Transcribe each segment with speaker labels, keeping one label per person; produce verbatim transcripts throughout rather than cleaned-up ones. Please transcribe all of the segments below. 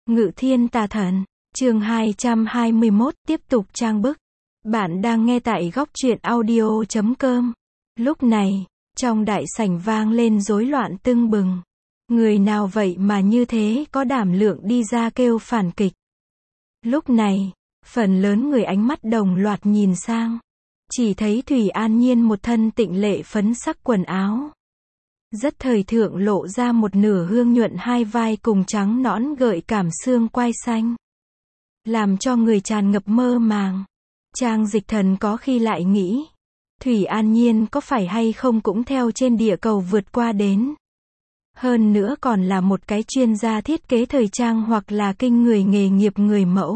Speaker 1: Ngự thiên tà thần, chương hai trăm hai mươi mốt, tiếp tục trang bức. Bạn đang nghe tại góc truyện audio chấm com. Lúc này, trong đại sảnh vang lên rối loạn tưng bừng. Người nào vậy mà như thế có đảm lượng đi ra kêu phản kịch. Lúc này, phần lớn người ánh mắt đồng loạt nhìn sang. Chỉ thấy Thủy An Nhiên một thân tịnh lệ phấn sắc quần áo. Rất thời thượng lộ ra một nửa hương nhuận hai vai cùng trắng nõn gợi cảm xương quai xanh. Làm cho người tràn ngập mơ màng. Trang Dịch Thần có khi lại nghĩ, Thủy An Nhiên có phải hay không cũng theo trên địa cầu vượt qua đến. Hơn nữa còn là một cái chuyên gia thiết kế thời trang hoặc là kinh người nghề nghiệp người mẫu.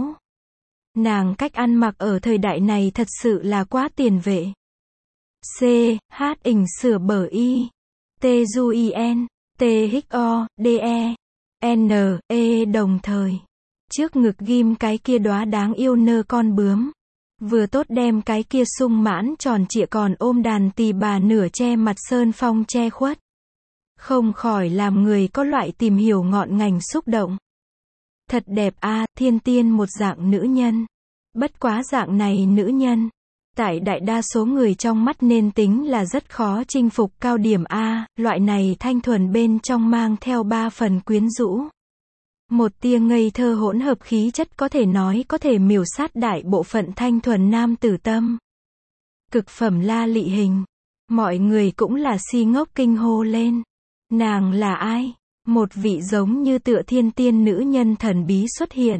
Speaker 1: Nàng cách ăn mặc ở thời đại này thật sự là quá tiền vệ. C, H ỉnh sửa bờ y. T U I N, T H O, D E, N, E đồng thời. Trước ngực ghim cái kia đóa đáng yêu nơ con bướm. Vừa tốt đem cái kia sung mãn tròn trịa còn ôm đàn tỳ bà nửa che mặt sơn phong che khuất. Không khỏi làm người có loại tìm hiểu ngọn ngành xúc động. Thật đẹp a, thiên tiên một dạng nữ nhân. Bất quá dạng này nữ nhân, tại đại đa số người trong mắt nên tính là rất khó chinh phục cao điểm A, loại này thanh thuần bên trong mang theo ba phần quyến rũ. Một tia ngây thơ hỗn hợp khí chất có thể nói có thể miểu sát đại bộ phận thanh thuần nam tử tâm. Cực phẩm La Lị Hình. Mọi người cũng là si ngốc kinh hô lên. Nàng là ai? Một vị giống như tựa thiên tiên nữ nhân thần bí xuất hiện.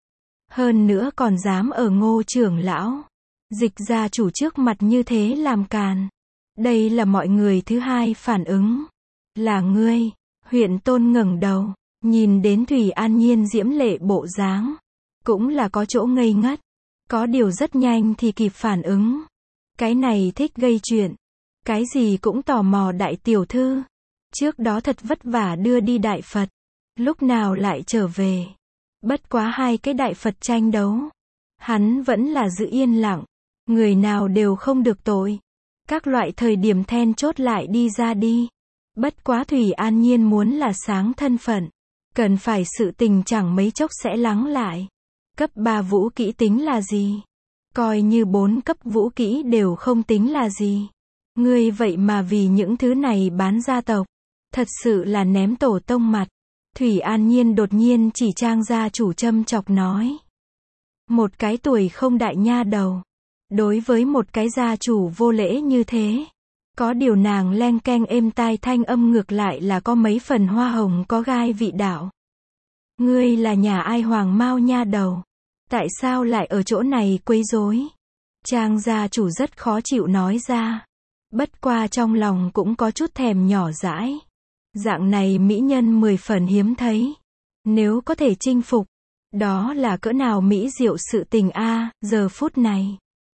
Speaker 1: Hơn nữa còn dám ở Ngô trưởng lão, Dịch gia chủ trước mặt như thế làm càn. Đây là mọi người thứ hai phản ứng. Là ngươi. Huyện Tôn ngẩng đầu, nhìn đến Thủy An Nhiên diễm lệ bộ dáng, cũng là có chỗ ngây ngất. Có điều rất nhanh thì kịp phản ứng. Cái này thích gây chuyện. Cái gì cũng tò mò đại tiểu thư. Trước đó thật vất vả đưa đi đại Phật. Lúc nào lại trở về. Bất quá hai cái đại Phật tranh đấu. Hắn vẫn là giữ yên lặng. Người nào đều không được tội. Các loại thời điểm then chốt lại đi ra đi. Bất quá Thủy An Nhiên muốn là sáng thân phận. Cần phải sự tình chẳng mấy chốc sẽ lắng lại. Cấp ba vũ kỹ tính là gì? Coi như bốn cấp vũ kỹ đều không tính là gì. Ngươi vậy mà vì những thứ này bán gia tộc. Thật sự là ném tổ tông mặt. Thủy An Nhiên đột nhiên chỉ Trang gia chủ châm chọc nói. Một cái tuổi không đại nha đầu. Đối với một cái gia chủ vô lễ như thế. Có điều nàng len keng êm tai thanh âm ngược lại là có mấy phần hoa hồng có gai vị đạo. Ngươi là nhà ai hoàng mao nha đầu? Tại sao lại ở chỗ này quấy rối? Trang gia chủ rất khó chịu nói ra. Bất qua trong lòng cũng có chút thèm nhỏ dãi. Dạng này mỹ nhân mười phần hiếm thấy. Nếu có thể chinh phục, đó là cỡ nào mỹ diệu sự tình a, giờ phút này.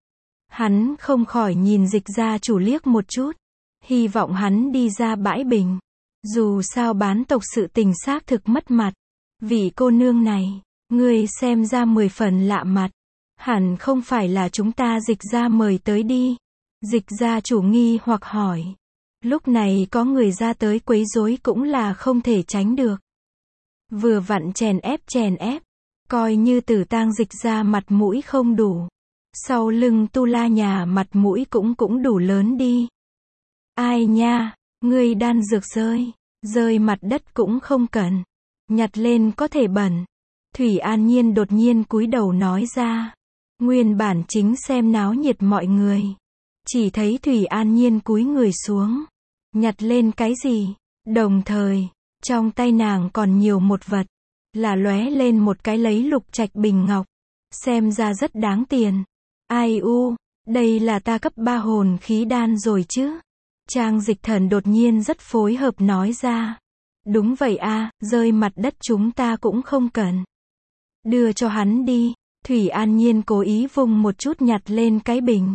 Speaker 1: Hắn không khỏi nhìn Dịch gia chủ liếc một chút. Hy vọng hắn đi ra bãi bình. Dù sao bán tộc sự tình xác thực mất mặt. Vị cô nương này, ngươi xem ra mười phần lạ mặt. Hẳn không phải là chúng ta Dịch gia mời tới đi. Dịch gia chủ nghi hoặc hỏi. Lúc này có người ra tới quấy rối cũng là không thể tránh được. Vừa vặn chèn ép chèn ép. Coi như Tử Tang Dịch gia mặt mũi không đủ. Sau lưng Tu La nhà mặt mũi cũng cũng đủ lớn đi. Ai nha, ngươi đan dược rơi. Rơi mặt đất cũng không cần. Nhặt lên có thể bẩn. Thủy An Nhiên đột nhiên cúi đầu nói ra. Nguyên bản chính xem náo nhiệt mọi người. Chỉ thấy Thủy An Nhiên cúi người xuống. Nhặt lên cái gì? Đồng thời, trong tay nàng còn nhiều một vật. Là lóe lên một cái lấy lục trạch bình ngọc. Xem ra rất đáng tiền. Ai u, đây là ta cấp ba hồn khí đan rồi chứ? Trang Dịch Thần đột nhiên rất phối hợp nói ra. Đúng vậy a, rơi mặt đất chúng ta cũng không cần. Đưa cho hắn đi. Thủy An Nhiên cố ý vùng một chút nhặt lên cái bình.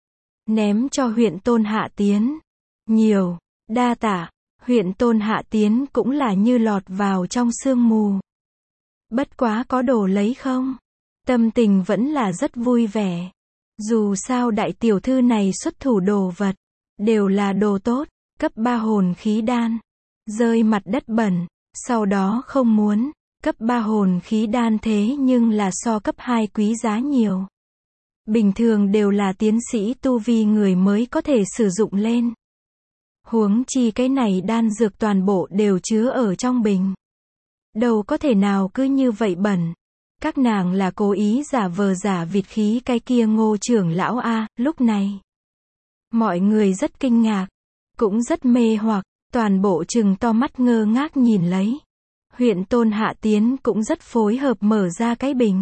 Speaker 1: Ném cho huyện Tôn Hạ Tiến. Nhiều, đa tạ. Huyện Tôn Hạ Tiến cũng là như lọt vào trong sương mù. Bất quá có đồ lấy không? Tâm tình vẫn là rất vui vẻ. Dù sao đại tiểu thư này xuất thủ đồ vật. Đều là đồ tốt. Cấp ba hồn khí đan. Rơi mặt đất bẩn. Sau đó không muốn. Cấp ba hồn khí đan thế nhưng là so cấp hai quý giá nhiều. Bình thường đều là tiến sĩ tu vi người mới có thể sử dụng lên. Huống chi cái này đan dược toàn bộ đều chứa ở trong bình. Đâu có thể nào cứ như vậy bẩn. Các nàng là cố ý giả vờ giả vịt khí cái kia Ngô trưởng lão a. Lúc này mọi người rất kinh ngạc, cũng rất mê hoặc, toàn bộ trừng to mắt ngơ ngác nhìn lấy. Huyện Tôn Hạ Tiến cũng rất phối hợp mở ra cái bình.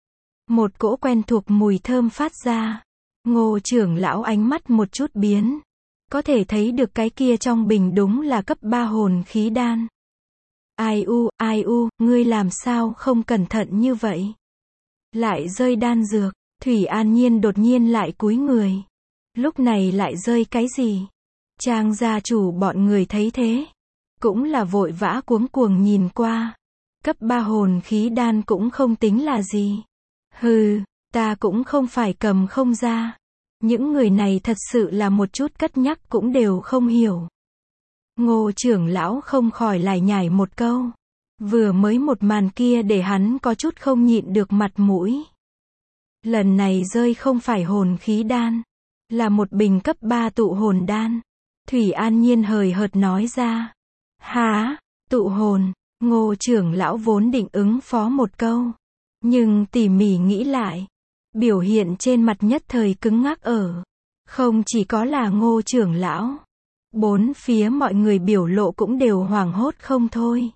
Speaker 1: Một cỗ quen thuộc mùi thơm phát ra. Ngô trưởng lão ánh mắt một chút biến. Có thể thấy được cái kia trong bình đúng là cấp ba hồn khí đan. Ai u, ai u, ngươi làm sao không cẩn thận như vậy? Lại rơi đan dược. Thủy An Nhiên đột nhiên lại cúi người. Lúc này lại rơi cái gì? Trang gia chủ bọn người thấy thế, cũng là vội vã cuống cuồng nhìn qua. Cấp ba hồn khí đan cũng không tính là gì. Hừ, ta cũng không phải cầm không ra. Những người này thật sự là một chút cất nhắc cũng đều không hiểu. Ngô trưởng lão không khỏi lải nhải một câu. Vừa mới một màn kia để hắn có chút không nhịn được mặt mũi. Lần này rơi không phải hồn khí đan, là một bình cấp ba tụ hồn đan. Thủy An Nhiên hời hợt nói ra. Hả? Tụ hồn? Ngô trưởng lão vốn định ứng phó một câu. Nhưng tỉ mỉ nghĩ lại. Biểu hiện trên mặt nhất thời cứng ngắc ở. Không chỉ có là Ngô trưởng lão. Bốn phía mọi người biểu lộ cũng đều hoảng hốt không thôi.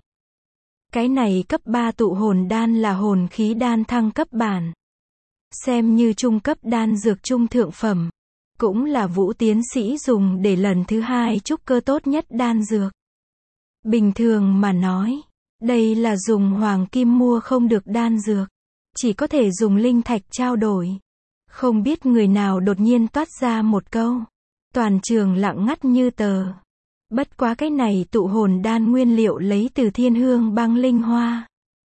Speaker 1: Cái này cấp ba tụ hồn đan là hồn khí đan thăng cấp bản. Xem như trung cấp đan dược trung thượng phẩm. Cũng là Vũ tiến sĩ dùng để lần thứ hai trúc cơ tốt nhất đan dược. Bình thường mà nói, đây là dùng hoàng kim mua không được đan dược. Chỉ có thể dùng linh thạch trao đổi. Không biết người nào đột nhiên toát ra một câu. Toàn trường lặng ngắt như tờ. Bất quá cái này tụ hồn đan nguyên liệu lấy từ thiên hương băng linh hoa.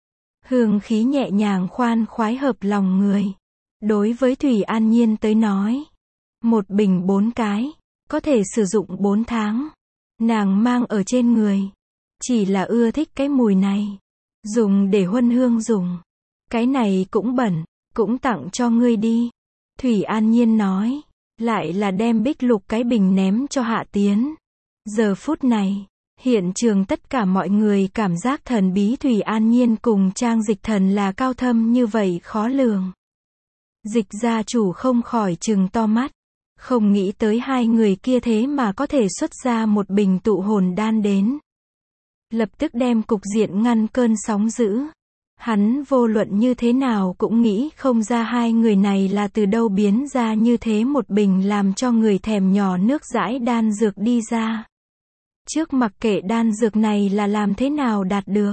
Speaker 1: Hương khí nhẹ nhàng khoan khoái hợp lòng người. Đối với Thủy An Nhiên tới nói, một bình bốn cái, có thể sử dụng bốn tháng. Nàng mang ở trên người. Chỉ là ưa thích cái mùi này. Dùng để huân hương dùng. Cái này cũng bẩn, cũng tặng cho ngươi đi. Thủy An Nhiên nói. Lại là đem bích lục cái bình ném cho Hạ Tiến. Giờ phút này, hiện trường tất cả mọi người cảm giác thần bí Thủy An Nhiên cùng Trang Dịch Thần là cao thâm như vậy khó lường. Dịch gia chủ không khỏi trừng to mắt. Không nghĩ tới hai người kia thế mà có thể xuất ra một bình tụ hồn đan đến. Lập tức đem cục diện ngăn cơn sóng dữ. Hắn vô luận như thế nào cũng nghĩ không ra hai người này là từ đâu biến ra như thế một bình làm cho người thèm nhỏ nước dãi đan dược đi ra. Trước mặc kệ đan dược này là làm thế nào đạt được.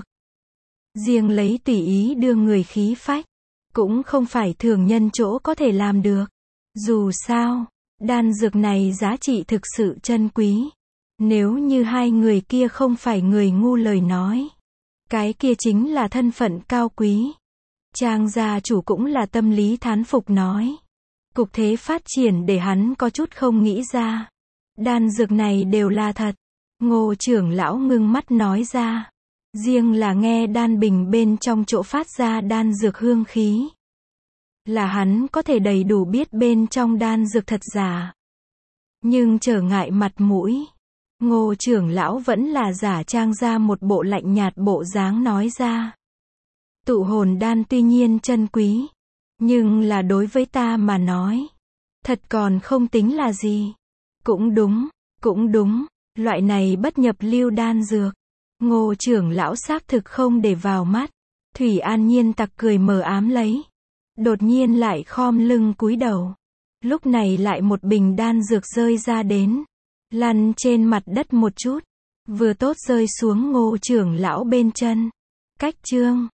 Speaker 1: Riêng lấy tùy ý đưa người khí phách. Cũng không phải thường nhân chỗ có thể làm được. Dù sao, đan dược này giá trị thực sự chân quý. Nếu như hai người kia không phải người ngu lời nói. Cái kia chính là thân phận cao quý. Trang gia chủ cũng là tâm lý thán phục nói. Cục thế phát triển để hắn có chút không nghĩ ra. Đan dược này đều là thật. Ngô trưởng lão ngưng mắt nói ra. Riêng là nghe đan bình bên trong chỗ phát ra đan dược hương khí. Là hắn có thể đầy đủ biết bên trong đan dược thật giả. Nhưng trở ngại mặt mũi. Ngô trưởng lão vẫn là giả trang ra một bộ lạnh nhạt bộ dáng nói ra. Tụ hồn đan tuy nhiên chân quý. Nhưng là đối với ta mà nói. Thật còn không tính là gì. Cũng đúng, cũng đúng. Loại này bất nhập lưu đan dược. Ngô trưởng lão xác thực không để vào mắt. Thủy An Nhiên tặc cười mờ ám lấy. Đột nhiên lại khom lưng cúi đầu. Lúc này lại một bình đan dược rơi ra đến. Lăn trên mặt đất một chút. Vừa tốt rơi xuống Ngô trưởng lão bên chân. Cách chương